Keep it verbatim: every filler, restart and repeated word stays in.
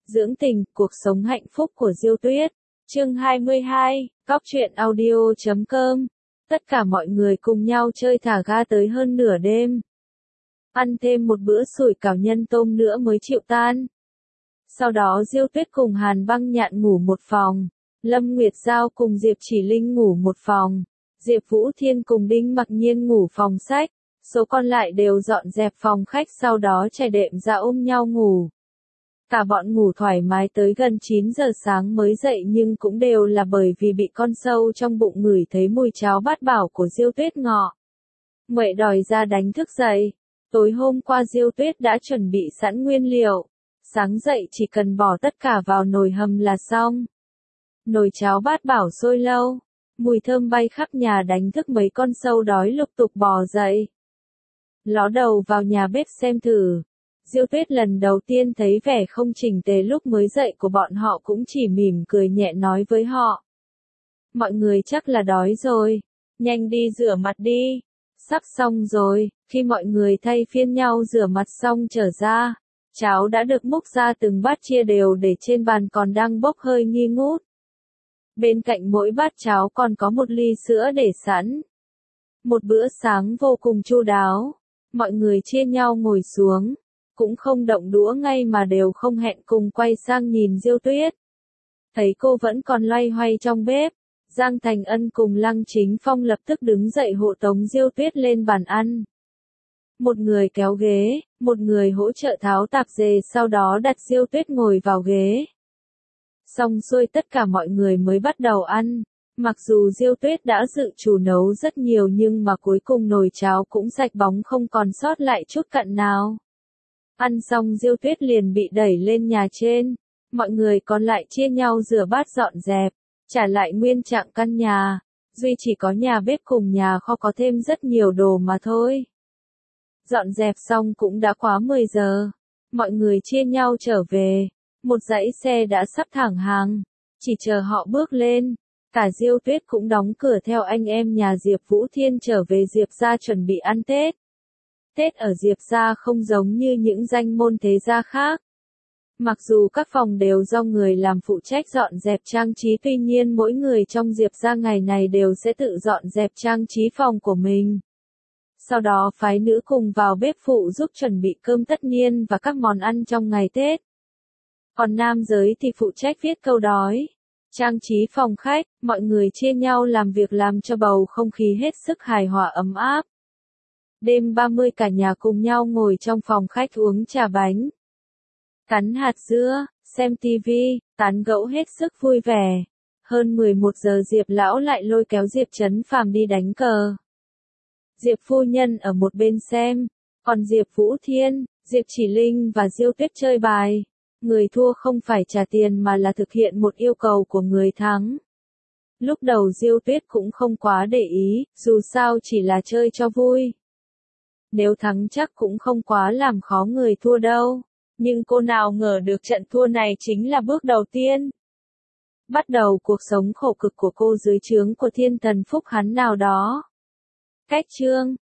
Dưỡng tình, cuộc sống hạnh phúc của Diêu Tuyết. Chương hai mươi hai, Cóc truyện audio chấm com. Tất cả mọi người cùng nhau chơi thả ga tới hơn nửa đêm. Ăn thêm một bữa sủi cảo nhân tôm nữa mới chịu tan. Sau đó Diêu Tuyết cùng Hàn Băng Nhạn ngủ một phòng. Lâm Nguyệt Giao cùng Diệp Chỉ Linh ngủ một phòng. Diệp Vũ Thiên cùng Đinh Mặc Nhiên ngủ phòng sách. Số còn lại đều dọn dẹp phòng khách, sau đó trải đệm ra ôm nhau ngủ. Cả bọn ngủ thoải mái tới gần chín giờ sáng mới dậy, nhưng cũng đều là bởi vì bị con sâu trong bụng ngửi thấy mùi cháo bát bảo của Diêu Tuyết ngọ. Nguệ đòi ra đánh thức dậy. Tối hôm qua Diêu Tuyết đã chuẩn bị sẵn nguyên liệu. Sáng dậy chỉ cần bỏ tất cả vào nồi hầm là xong. Nồi cháo bát bảo sôi lâu. Mùi thơm bay khắp nhà đánh thức mấy con sâu đói lục tục bò dậy. Ló đầu vào nhà bếp xem thử. Diêu Tuyết lần đầu tiên thấy vẻ không chỉnh tề lúc mới dậy của bọn họ, cũng chỉ mỉm cười nhẹ nói với họ. Mọi người chắc là đói rồi. Nhanh đi rửa mặt đi. Sắp xong rồi. Khi mọi người thay phiên nhau rửa mặt xong trở ra, cháo đã được múc ra từng bát chia đều để trên bàn còn đang bốc hơi nghi ngút. Bên cạnh mỗi bát cháo còn có một ly sữa để sẵn. Một bữa sáng vô cùng chu đáo. Mọi người chia nhau ngồi xuống. Cũng không động đũa ngay mà đều không hẹn cùng quay sang nhìn Diêu Tuyết. Thấy cô vẫn còn loay hoay trong bếp, Giang Thành Ân cùng Lăng Chính Phong lập tức đứng dậy hộ tống Diêu Tuyết lên bàn ăn. Một người kéo ghế, một người hỗ trợ tháo tạp dề, sau đó đặt Diêu Tuyết ngồi vào ghế. Xong xuôi tất cả mọi người mới bắt đầu ăn. Mặc dù Diêu Tuyết đã dự trù nấu rất nhiều, nhưng mà cuối cùng nồi cháo cũng sạch bóng, không còn sót lại chút cặn nào. Ăn xong Diêu Tuyết liền bị đẩy lên nhà trên. Mọi người còn lại chia nhau rửa bát dọn dẹp, trả lại nguyên trạng căn nhà. Duy chỉ có nhà bếp cùng nhà kho có thêm rất nhiều đồ mà thôi. Dọn dẹp xong cũng đã quá mười giờ. Mọi người chia nhau trở về. Một dãy xe đã sắp thẳng hàng. Chỉ chờ họ bước lên. Cả Diêu Tuyết cũng đóng cửa theo anh em nhà Diệp Vũ Thiên trở về Diệp gia chuẩn bị ăn Tết. Tết ở Diệp gia không giống như những danh môn thế gia khác. Mặc dù các phòng đều do người làm phụ trách dọn dẹp trang trí, tuy nhiên mỗi người trong Diệp gia ngày này đều sẽ tự dọn dẹp trang trí phòng của mình. Sau đó phái nữ cùng vào bếp phụ giúp chuẩn bị cơm tất niên và các món ăn trong ngày Tết. Còn nam giới thì phụ trách viết câu đói, trang trí phòng khách, mọi người chia nhau làm việc làm cho bầu không khí hết sức hài hòa ấm áp. Đêm ba mươi cả nhà cùng nhau ngồi trong phòng khách uống trà bánh, cắn hạt dưa, xem tivi, tán gẫu hết sức vui vẻ. Hơn mười một giờ Diệp lão lại lôi kéo Diệp Trấn Phàm đi đánh cờ. Diệp phu nhân ở một bên xem, còn Diệp Vũ Thiên, Diệp Chỉ Linh và Diêu Tuyết chơi bài. Người thua không phải trả tiền mà là thực hiện một yêu cầu của người thắng. Lúc đầu Diêu Tuyết cũng không quá để ý, dù sao chỉ là chơi cho vui. Nếu thắng chắc cũng không quá làm khó người thua đâu. Nhưng cô nào ngờ được trận thua này chính là bước đầu tiên. Bắt đầu cuộc sống khổ cực của cô dưới trướng của thiên thần Phúc hắn nào đó. Cách chương